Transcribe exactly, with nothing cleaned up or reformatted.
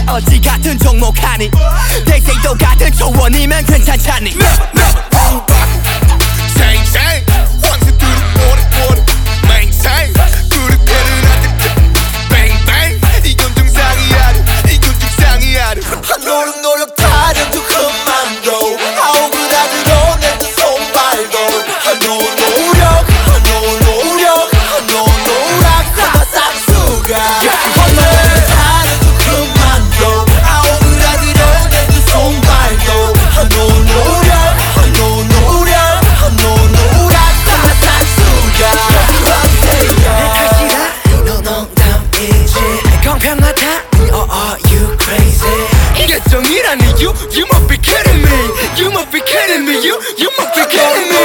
어디 같은 종목하니 대세도 같은 조언이면 괜찮잖니 Never never hold back Same same 원수 두루 오래 오래 Maintain 그릇대는 아들 Bang bang 이건 정상이야 이건 정상이야 한 노력 노력 타려도 그만둬 아우그라들어 내두 손발도 한 노력 한 노력 한 노력 하나 싹수가 한 노력 타려도 그만둬 아우그라들어 내두 손발도 한 노력 한 노력 한 노력 하나 싹수가 내 탓이라 너 농담이지 공평하다 Oh are you crazy 이게 정이란 이유 You must be kidding me You must be kidding me You, you must be kidding me